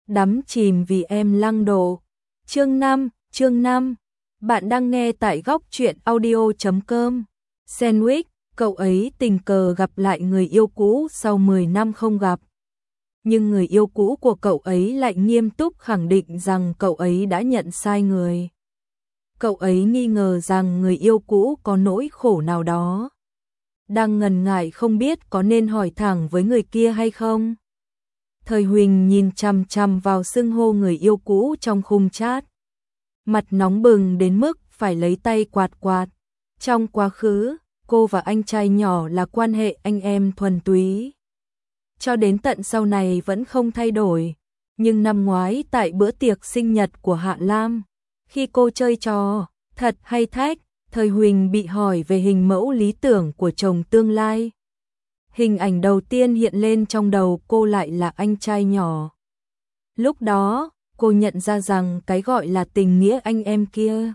đắm chìm vì em Lăng Độ. Chương 5. Bạn đang nghe tại góc truyện audio.com. Sandwich, cậu ấy tình cờ gặp lại người yêu cũ sau 10 năm không gặp. Nhưng người yêu cũ của cậu ấy lại nghiêm túc khẳng định rằng cậu ấy đã nhận sai người. Cậu ấy nghi ngờ rằng người yêu cũ có nỗi khổ nào đó. Đang ngần ngại không biết có nên hỏi thẳng với người kia hay không. Thời Huỳnh nhìn chằm chằm vào xưng hô người yêu cũ trong khung chat. Mặt nóng bừng đến mức phải lấy tay quạt quạt. Trong quá khứ, cô và anh trai nhỏ là quan hệ anh em thuần túy. Cho đến tận sau này vẫn không thay đổi. Nhưng năm ngoái tại bữa tiệc sinh nhật của Hạ Lam, khi cô chơi trò thật hay thách, Thời Huỳnh bị hỏi về hình mẫu lý tưởng của chồng tương lai. Hình ảnh đầu tiên hiện lên trong đầu cô lại là anh trai nhỏ. Lúc đó, cô nhận ra rằng cái gọi là tình nghĩa anh em kia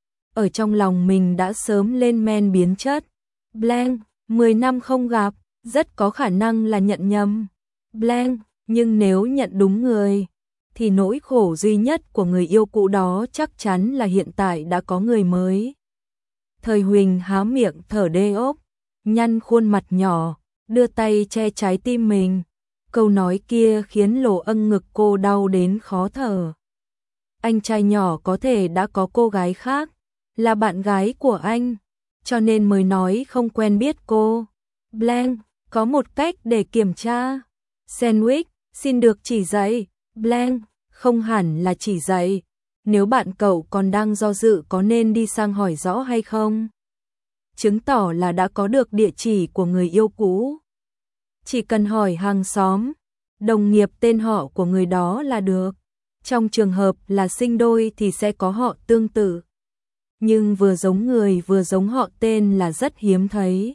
ở trong lòng mình đã sớm lên men biến chất. Blank, 10 năm không gặp, rất có khả năng là nhận nhầm. Blank, nhưng nếu nhận đúng người, thì nỗi khổ duy nhất của người yêu cũ đó chắc chắn là hiện tại đã có người mới. Thời Huỳnh há miệng thở đê ốc, nhăn khuôn mặt nhỏ, đưa tay che trái tim mình. Câu nói kia khiến lỗ âng ngực cô đau đến khó thở. Anh trai nhỏ có thể đã có cô gái khác, là bạn gái của anh, cho nên mới nói không quen biết cô. Blank, có một cách để kiểm tra. Sandwich, xin được chỉ dạy. Blank, không hẳn là chỉ dạy. Nếu bạn cậu còn đang do dự có nên đi sang hỏi rõ hay không, chứng tỏ là đã có được địa chỉ của người yêu cũ. Chỉ cần hỏi hàng xóm, đồng nghiệp tên họ của người đó là được. Trong trường hợp là sinh đôi thì sẽ có họ tương tự. Nhưng vừa giống người vừa giống họ tên là rất hiếm thấy.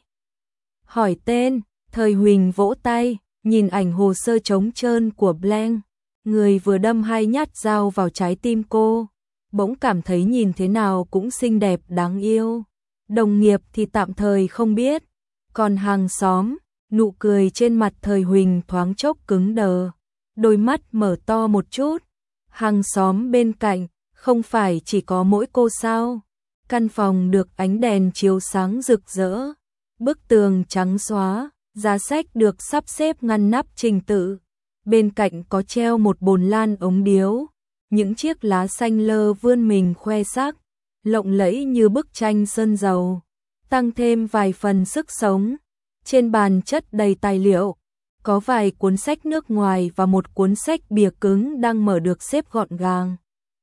Hỏi tên, Thời Huỳnh vỗ tay, nhìn ảnh hồ sơ trống trơn của Blank. Người vừa đâm 2 nhát dao vào trái tim cô, bỗng cảm thấy nhìn thế nào cũng xinh đẹp đáng yêu. Đồng nghiệp thì tạm thời không biết, còn hàng xóm, nụ cười trên mặt Thời Huỳnh thoáng chốc cứng đờ, đôi mắt mở to một chút. Hàng xóm bên cạnh, không phải chỉ có mỗi cô sao? Căn phòng được ánh đèn chiếu sáng rực rỡ, bức tường trắng xóa, giá sách được sắp xếp ngăn nắp trình tự. Bên cạnh có treo một bồn lan ống điếu, những chiếc lá xanh lơ vươn mình khoe sắc, lộng lẫy như bức tranh sơn dầu, tăng thêm vài phần sức sống. Trên bàn chất đầy tài liệu, có vài cuốn sách nước ngoài và một cuốn sách bìa cứng đang mở được xếp gọn gàng.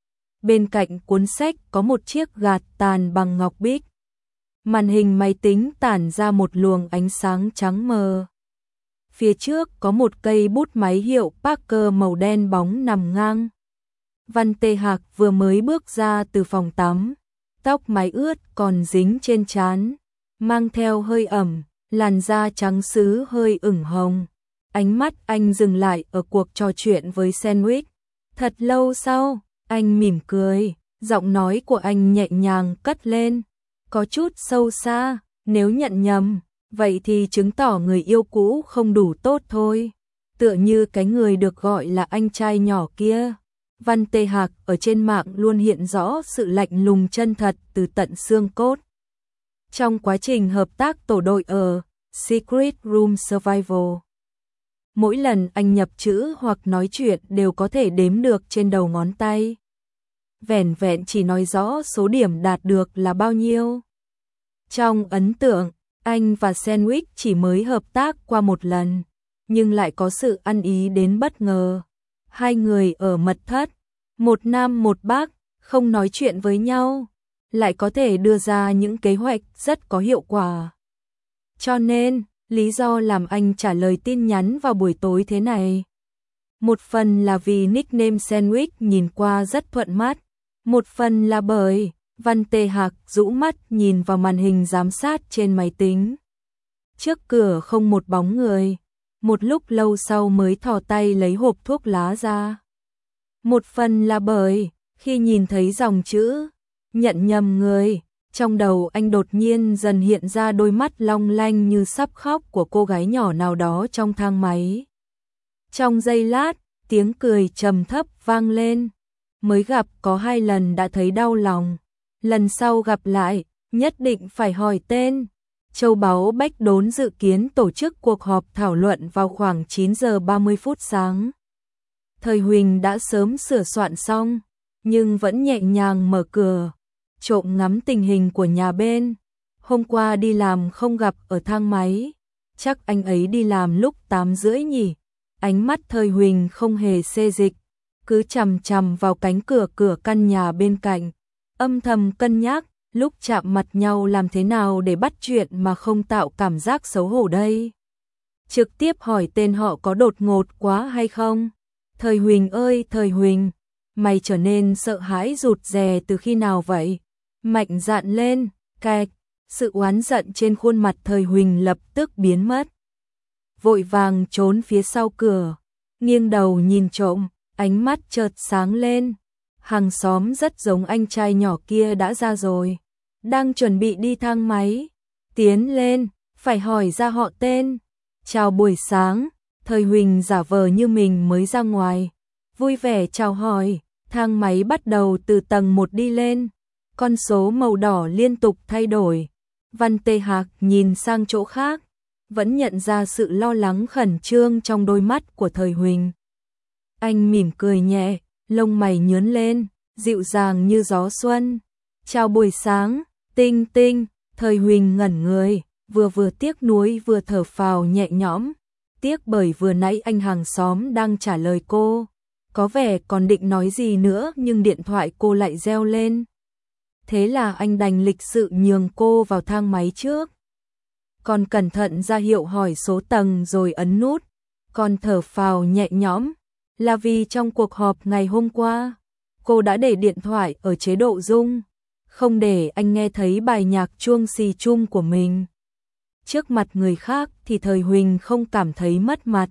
Bên cạnh cuốn sách có một chiếc gạt tàn bằng ngọc bích. Màn hình máy tính tản ra một luồng ánh sáng trắng mờ. Phía trước có một cây bút máy hiệu Parker màu đen bóng nằm ngang. Văn Tê Hạc vừa mới bước ra từ phòng tắm, tóc mái ướt còn dính trên trán, mang theo hơi ẩm, làn da trắng sứ hơi ửng hồng. Ánh mắt anh dừng lại ở cuộc trò chuyện với Sandwich. Thật lâu sau, anh mỉm cười, giọng nói của anh nhẹ nhàng cất lên, có chút sâu xa. Nếu nhận nhầm, vậy thì chứng tỏ người yêu cũ không đủ tốt thôi. Tựa như cái người được gọi là anh trai nhỏ kia. Văn Tê Hạc ở trên mạng luôn hiện rõ sự lạnh lùng chân thật từ tận xương cốt. Trong quá trình hợp tác tổ đội ở Secret Room Survival, mỗi lần anh nhập chữ hoặc nói chuyện đều có thể đếm được trên đầu ngón tay. Vẻn vẹn chỉ nói rõ số điểm đạt được là bao nhiêu. Trong ấn tượng, anh và Sandwich chỉ mới hợp tác qua một lần, nhưng lại có sự ăn ý đến bất ngờ. Hai người ở mật thất, một nam một bắc, không nói chuyện với nhau, lại có thể đưa ra những kế hoạch rất có hiệu quả. Cho nên, lý do làm anh trả lời tin nhắn vào buổi tối thế này, một phần là vì nickname Sandwich nhìn qua rất thuận mắt, một phần là bởi Văn Tê Hạc rũ mắt nhìn vào màn hình giám sát trên máy tính. Trước cửa không một bóng người, một lúc lâu sau mới thò tay lấy hộp thuốc lá ra. Một phần là bởi, khi nhìn thấy dòng chữ nhận nhầm người, trong đầu anh đột nhiên dần hiện ra đôi mắt long lanh như sắp khóc của cô gái nhỏ nào đó trong thang máy. Trong giây lát, tiếng cười trầm thấp vang lên. Mới gặp có 2 lần đã thấy đau lòng. Lần sau gặp lại, nhất định phải hỏi tên. Châu báu Bách Đốn dự kiến tổ chức cuộc họp thảo luận vào khoảng 9 giờ 30 phút sáng. Thời Huỳnh đã sớm sửa soạn xong, nhưng vẫn nhẹ nhàng mở cửa, trộm ngắm tình hình của nhà bên. Hôm qua đi làm không gặp ở thang máy, chắc anh ấy đi làm lúc 8 rưỡi nhỉ. Ánh mắt Thời Huỳnh không hề xê dịch, cứ chằm chằm vào cánh cửa căn nhà bên cạnh, âm thầm cân nhắc, lúc chạm mặt nhau làm thế nào để bắt chuyện mà không tạo cảm giác xấu hổ đây. Trực tiếp hỏi tên họ có đột ngột quá hay không? Thời Huỳnh ơi Thời Huỳnh, mày trở nên sợ hãi rụt rè từ khi nào vậy? Mạnh dạn lên, cạch, sự oán giận trên khuôn mặt Thời Huỳnh lập tức biến mất. Vội vàng trốn phía sau cửa, nghiêng đầu nhìn trộm, ánh mắt chợt sáng lên. Hàng xóm rất giống anh trai nhỏ kia đã ra rồi, đang chuẩn bị đi thang máy. Tiến lên, phải hỏi ra họ tên. Chào buổi sáng. Thời Huỳnh giả vờ như mình mới ra ngoài, vui vẻ chào hỏi. Thang máy bắt đầu từ tầng 1 đi lên, con số màu đỏ liên tục thay đổi. Văn Tê Hạc nhìn sang chỗ khác, vẫn nhận ra sự lo lắng khẩn trương trong đôi mắt của Thời Huỳnh. Anh mỉm cười nhẹ, lông mày nhướng lên, dịu dàng như gió xuân. Chào buổi sáng, Tinh Tinh. Thời Huỳnh ngẩn người, vừa tiếc nuối vừa thở phào nhẹ nhõm. Tiếc bởi vừa nãy anh hàng xóm đang trả lời cô, có vẻ còn định nói gì nữa nhưng điện thoại cô lại reo lên. Thế là anh đành lịch sự nhường cô vào thang máy trước. Còn cẩn thận ra hiệu hỏi số tầng rồi ấn nút. Còn thở phào nhẹ nhõm là vì trong cuộc họp ngày hôm qua, cô đã để điện thoại ở chế độ rung, không để anh nghe thấy bài nhạc chuông xì chung của mình. Trước mặt người khác thì Thời Huỳnh không cảm thấy mất mặt.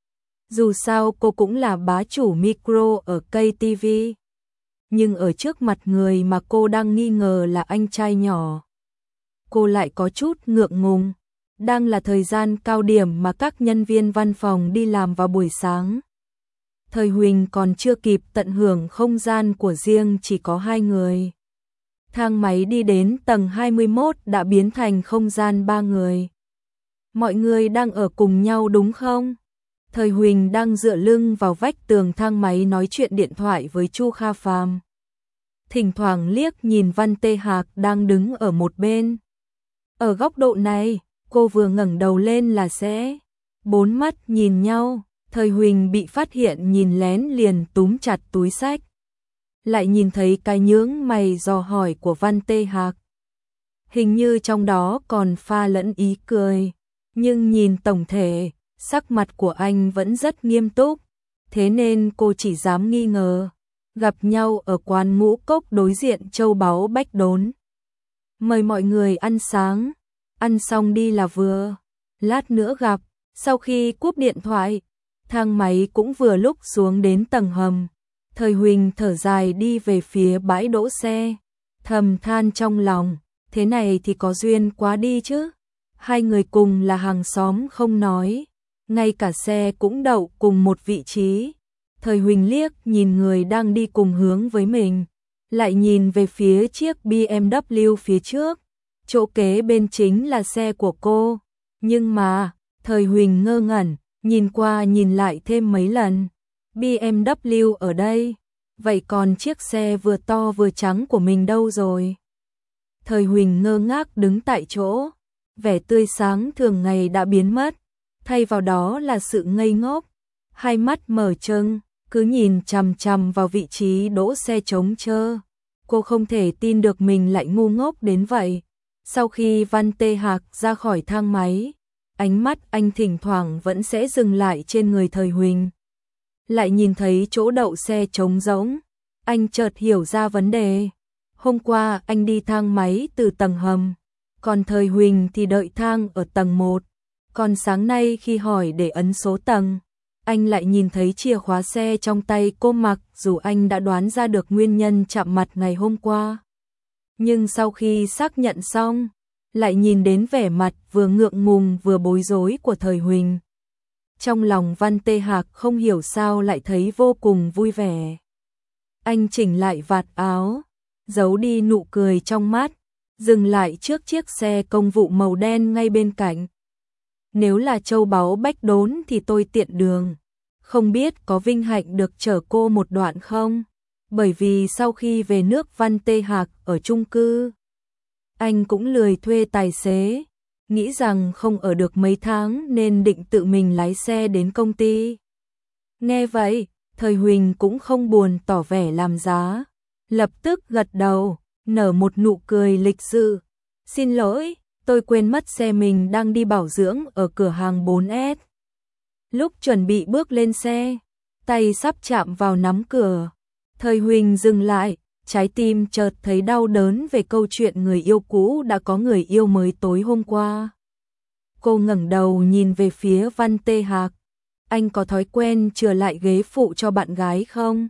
Dù sao cô cũng là bá chủ micro ở KTV. Nhưng ở trước mặt người mà cô đang nghi ngờ là anh trai nhỏ, cô lại có chút ngượng ngùng. Đang là thời gian cao điểm mà các nhân viên văn phòng đi làm vào buổi sáng. Thời Huỳnh còn chưa kịp tận hưởng không gian của riêng chỉ có 2 người. Thang máy đi đến tầng 21 đã biến thành không gian 3 người. Mọi người đang ở cùng nhau đúng không? Thời Huỳnh đang dựa lưng vào vách tường thang máy nói chuyện điện thoại với Chu Kha Phàm. Thỉnh thoảng liếc nhìn Văn Tê Hạc đang đứng ở một bên. Ở góc độ này, cô vừa ngẩng đầu lên là sẽ 4 mắt nhìn nhau. Thời Huỳnh bị phát hiện nhìn lén liền túm chặt túi xách. Lại nhìn thấy cái nhướng mày dò hỏi của Văn Tê Hạc. Hình như trong đó còn pha lẫn ý cười. Nhưng nhìn tổng thể, sắc mặt của anh vẫn rất nghiêm túc. Thế nên cô chỉ dám nghi ngờ. Gặp nhau ở quán ngũ cốc đối diện Châu Báu Bách Đốn. Mời mọi người ăn sáng. Ăn xong đi là vừa. Lát nữa gặp. Sau khi cúp điện thoại, thang máy cũng vừa lúc xuống đến tầng hầm. Thời Huỳnh thở dài đi về phía bãi đỗ xe, thầm than trong lòng, thế này thì có duyên quá đi chứ. 2 người cùng là hàng xóm không nói, ngay cả xe cũng đậu cùng một vị trí. Thời Huỳnh liếc nhìn người đang đi cùng hướng với mình, lại nhìn về phía chiếc BMW phía trước, chỗ kế bên chính là xe của cô. Nhưng mà, Thời Huỳnh ngơ ngẩn, nhìn qua nhìn lại thêm mấy lần. BMW ở đây, vậy còn chiếc xe vừa to vừa trắng của mình đâu rồi? Thời Huỳnh ngơ ngác đứng tại chỗ, vẻ tươi sáng thường ngày đã biến mất, thay vào đó là sự ngây ngốc. 2 mắt mở trừng, cứ nhìn chằm chằm vào vị trí đỗ xe trống trơ. Cô không thể tin được mình lại ngu ngốc đến vậy. Sau khi Văn Tê Hạc ra khỏi thang máy, ánh mắt anh thỉnh thoảng vẫn sẽ dừng lại trên người Thời Huỳnh. Lại nhìn thấy chỗ đậu xe trống rỗng, anh chợt hiểu ra vấn đề. Hôm qua anh đi thang máy từ tầng hầm, còn Thời Huỳnh thì đợi thang ở tầng 1. Còn sáng nay khi hỏi để ấn số tầng, anh lại nhìn thấy chìa khóa xe trong tay cô, mặc dù anh đã đoán ra được nguyên nhân chạm mặt ngày hôm qua. Nhưng sau khi xác nhận xong, lại nhìn đến vẻ mặt vừa ngượng ngùng vừa bối rối của Thời Huỳnh. Trong lòng Văn Tê Hạc không hiểu sao lại thấy vô cùng vui vẻ. Anh chỉnh lại vạt áo, giấu đi nụ cười trong mắt, dừng lại trước chiếc xe công vụ màu đen ngay bên cạnh. Nếu là châu báu bách đốn thì tôi tiện đường, không biết có vinh hạnh được chở cô một đoạn không? Bởi vì sau khi về nước Văn Tê Hạc ở chung cư, anh cũng lười thuê tài xế, nghĩ rằng không ở được mấy tháng nên định tự mình lái xe đến công ty. Nghe vậy, Thời Huỳnh cũng không buồn tỏ vẻ làm giá, lập tức gật đầu, nở một nụ cười lịch sự. Xin lỗi, tôi quên mất xe mình đang đi bảo dưỡng ở cửa hàng 4S. Lúc chuẩn bị bước lên xe, tay sắp chạm vào nắm cửa, Thời Huỳnh dừng lại, trái tim chợt thấy đau đớn về câu chuyện người yêu cũ đã có người yêu mới tối hôm qua. Cô ngẩng đầu nhìn về phía Văn Tê Hạc. Anh có thói quen chừa lại ghế phụ cho bạn gái không?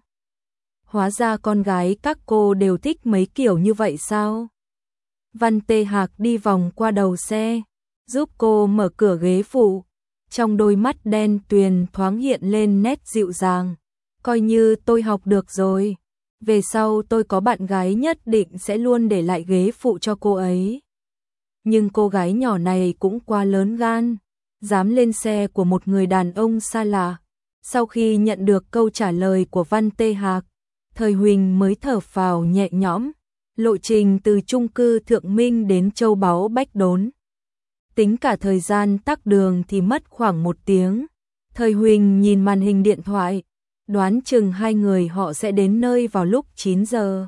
Hóa ra con gái các cô đều thích mấy kiểu như vậy sao? Văn Tê Hạc đi vòng qua đầu xe, giúp cô mở cửa ghế phụ. Trong đôi mắt đen tuyền thoáng hiện lên nét dịu dàng. Coi như tôi học được rồi. Về sau tôi có bạn gái nhất định sẽ luôn để lại ghế phụ cho cô ấy. Nhưng cô gái nhỏ này cũng quá lớn gan, dám lên xe của một người đàn ông xa lạ. Sau khi nhận được câu trả lời của Văn Tê Hạc, Thời Huỳnh mới thở phào nhẹ nhõm. Lộ trình từ chung cư Thượng Minh đến Châu Báu Bách Đốn, tính cả thời gian tắc đường thì mất khoảng 1 tiếng. Thời Huỳnh nhìn màn hình điện thoại, đoán chừng hai người họ sẽ đến nơi vào lúc 9 giờ.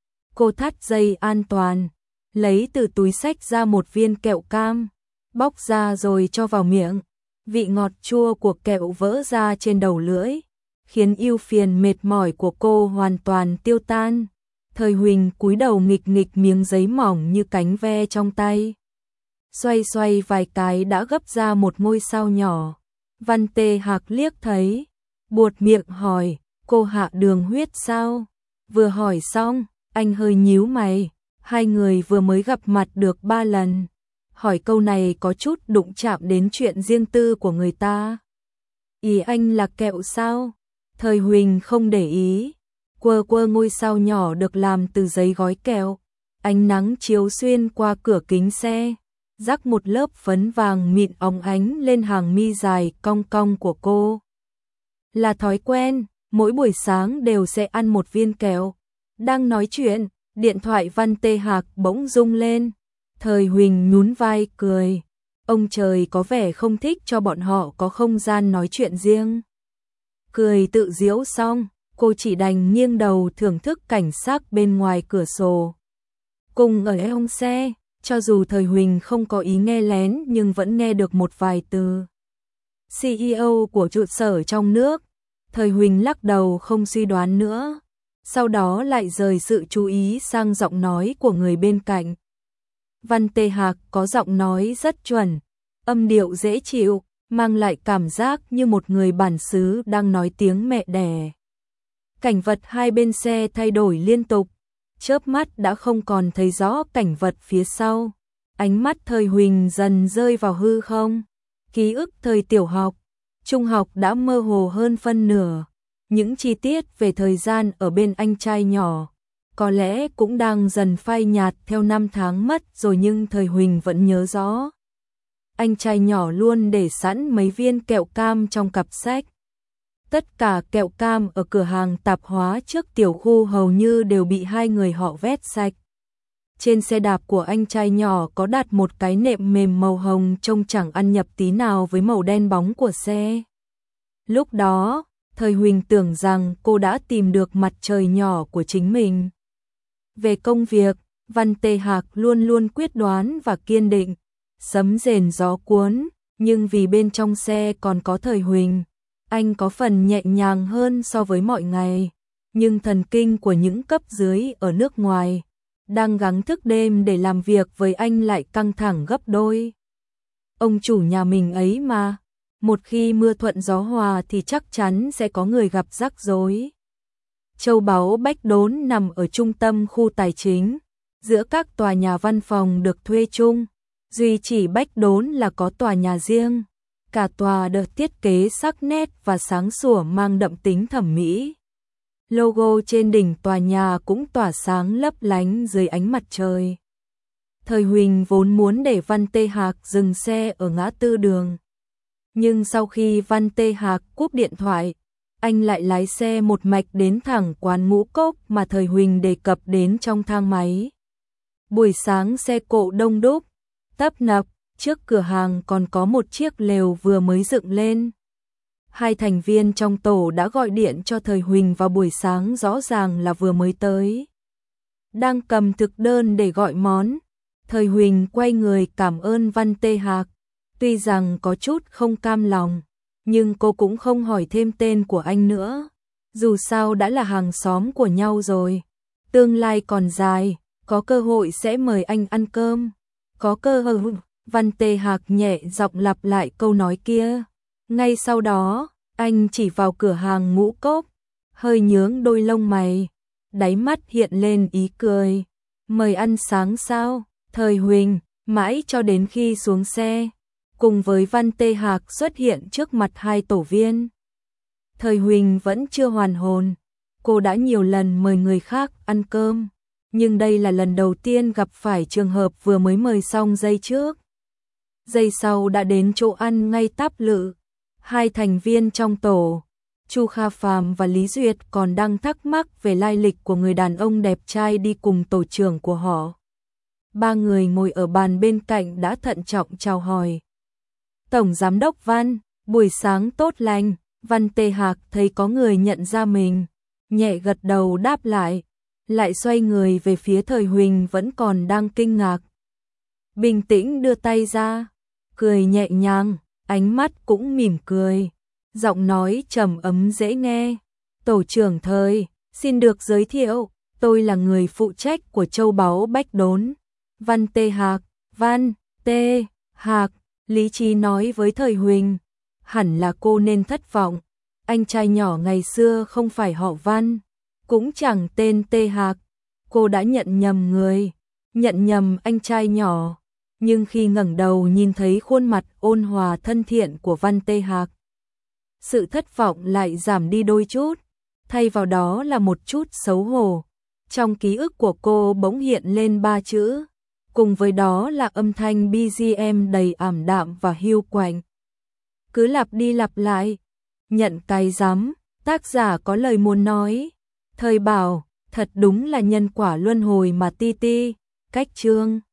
Cô thắt dây an toàn, lấy từ túi xách ra một viên kẹo cam, bóc ra rồi cho vào miệng. Vị ngọt chua của kẹo vỡ ra trên đầu lưỡi, khiến ưu phiền mệt mỏi của cô hoàn toàn tiêu tan. Thời Huỳnh cúi đầu nghịch nghịch miếng giấy mỏng như cánh ve trong tay. Xoay xoay vài cái đã gấp ra một ngôi sao nhỏ. Văn Tê Hạc liếc thấy, buột miệng hỏi, cô hạ đường huyết sao? Vừa hỏi xong, anh hơi nhíu mày, hai người vừa mới gặp mặt được 3 lần. Hỏi câu này có chút đụng chạm đến chuyện riêng tư của người ta. Ý anh là kẹo sao? Thời Huỳnh không để ý, quơ quơ ngôi sao nhỏ được làm từ giấy gói kẹo. Ánh nắng chiếu xuyên qua cửa kính xe, rắc một lớp phấn vàng mịn óng ánh lên hàng mi dài cong cong của cô. Là thói quen, mỗi buổi sáng đều sẽ ăn một viên kẹo. Đang nói chuyện, điện thoại Văn Tê Hạc bỗng rung lên. Thời Huỳnh nhún vai cười. Ông trời có vẻ không thích cho bọn họ có không gian nói chuyện riêng. Cười tự giễu xong, cô chỉ đành nghiêng đầu thưởng thức cảnh sắc bên ngoài cửa sổ. Cùng ở trong xe, cho dù Thời Huỳnh không có ý nghe lén nhưng vẫn nghe được một vài từ. CEO của trụ sở trong nước. Thời Huỳnh lắc đầu không suy đoán nữa. Sau đó lại rời sự chú ý sang giọng nói của người bên cạnh. Văn Tê Hạc có giọng nói rất chuẩn, âm điệu dễ chịu, mang lại cảm giác như một người bản xứ đang nói tiếng mẹ đẻ. Cảnh vật hai bên xe thay đổi liên tục, chớp mắt đã không còn thấy rõ cảnh vật phía sau. Ánh mắt Thời Huỳnh dần rơi vào hư không. Ký ức thời tiểu học, trung học đã mơ hồ hơn phân nửa. Những chi tiết về thời gian ở bên anh trai nhỏ có lẽ cũng đang dần phai nhạt theo năm tháng mất rồi, nhưng Thời Huỳnh vẫn nhớ rõ. Anh trai nhỏ luôn để sẵn mấy viên kẹo cam trong cặp sách. Tất cả kẹo cam ở cửa hàng tạp hóa trước tiểu khu hầu như đều bị hai người họ vét sạch. Trên xe đạp của anh trai nhỏ có đặt một cái nệm mềm màu hồng trông chẳng ăn nhập tí nào với màu đen bóng của xe. Lúc đó, Thời Huỳnh tưởng rằng cô đã tìm được mặt trời nhỏ của chính mình. Về công việc, Văn Tê Hạc luôn luôn quyết đoán và kiên định, sấm rền gió cuốn, nhưng vì bên trong xe còn có Thời Huỳnh, anh có phần nhẹ nhàng hơn so với mọi ngày. Nhưng thần kinh của những cấp dưới ở nước ngoài, đang gắng thức đêm để làm việc với anh lại căng thẳng gấp đôi. Ông chủ nhà mình ấy mà, một khi mưa thuận gió hòa thì chắc chắn sẽ có người gặp rắc rối. Châu Báu Bách Đốn nằm ở trung tâm khu tài chính, giữa các tòa nhà văn phòng được thuê chung, duy chỉ Bách Đốn là có tòa nhà riêng. cả tòa được thiết kế sắc nét và sáng sủa mang đậm tính thẩm mỹ. Logo trên đỉnh tòa nhà cũng tỏa sáng lấp lánh dưới ánh mặt trời. Thời Huỳnh vốn muốn để Văn Tê Hạc dừng xe ở ngã tư đường. Nhưng sau khi Văn Tê Hạc cúp điện thoại, anh lại lái xe một mạch đến thẳng quán Ngũ Cốc mà Thời Huỳnh đề cập đến trong thang máy. Buổi sáng xe cộ đông đúc, tấp nập, trước cửa hàng còn có một chiếc lều vừa mới dựng lên. Hai thành viên trong tổ đã gọi điện cho Thời Huỳnh vào buổi sáng, rõ ràng là vừa mới tới. Đang cầm thực đơn để gọi món, Thời Huỳnh quay người cảm ơn Văn Tê Hạc. Tuy rằng có chút không cam lòng, nhưng cô cũng không hỏi thêm tên của anh nữa. Dù sao đã là hàng xóm của nhau rồi. Tương lai còn dài, có cơ hội sẽ mời anh ăn cơm. Có cơ hội. Văn Tê Hạc nhẹ giọng lặp lại câu nói kia. Ngay sau đó, anh chỉ vào cửa hàng Ngũ Cốc, hơi nhướng đôi lông mày, đáy mắt hiện lên ý cười. Mời ăn sáng sao? Thời Huỳnh, mãi cho đến khi xuống xe, cùng với Văn Tê Hạc xuất hiện trước mặt hai tổ viên. Thời Huỳnh vẫn chưa hoàn hồn, cô đã nhiều lần mời người khác ăn cơm, nhưng đây là lần đầu tiên gặp phải trường hợp vừa mới mời xong giây trước. Giây sau đã đến chỗ ăn ngay táp lự. Hai thành viên trong tổ, Chu Kha Phàm và Lý Duyệt còn đang thắc mắc về lai lịch của người đàn ông đẹp trai đi cùng tổ trưởng của họ. Ba người ngồi ở bàn bên cạnh đã thận trọng chào hỏi. Tổng Giám đốc Văn, buổi sáng tốt lành. Văn Tê Hạc thấy có người nhận ra mình, nhẹ gật đầu đáp lại xoay người về phía Thời Huỳnh vẫn còn đang kinh ngạc. Bình tĩnh đưa tay ra, cười nhẹ nhàng, ánh mắt cũng mỉm cười, giọng nói trầm ấm dễ nghe. Tổ trưởng Thời, xin được giới thiệu, tôi là người phụ trách của châu báu Bách Đốn. Văn Tê Hạc. Văn Tê Hạc, lý trí nói với Thời Huỳnh. Hẳn là cô nên thất vọng, anh trai nhỏ ngày xưa không phải họ Văn, cũng chẳng tên Tê Hạc. Cô đã nhận nhầm người, nhận nhầm anh trai nhỏ. Nhưng khi ngẩng đầu nhìn thấy khuôn mặt ôn hòa thân thiện của Văn Tê Hạc, sự thất vọng lại giảm đi đôi chút, thay vào đó là một chút xấu hổ. Trong ký ức của cô bỗng hiện lên ba chữ, cùng với đó là âm thanh BGM đầy ảm đạm và hiu quạnh. Cứ lặp đi lặp lại, nhận cái rắm, tác giả có lời muốn nói. Thời bảo, thật đúng là nhân quả luân hồi mà ti ti, cách chương.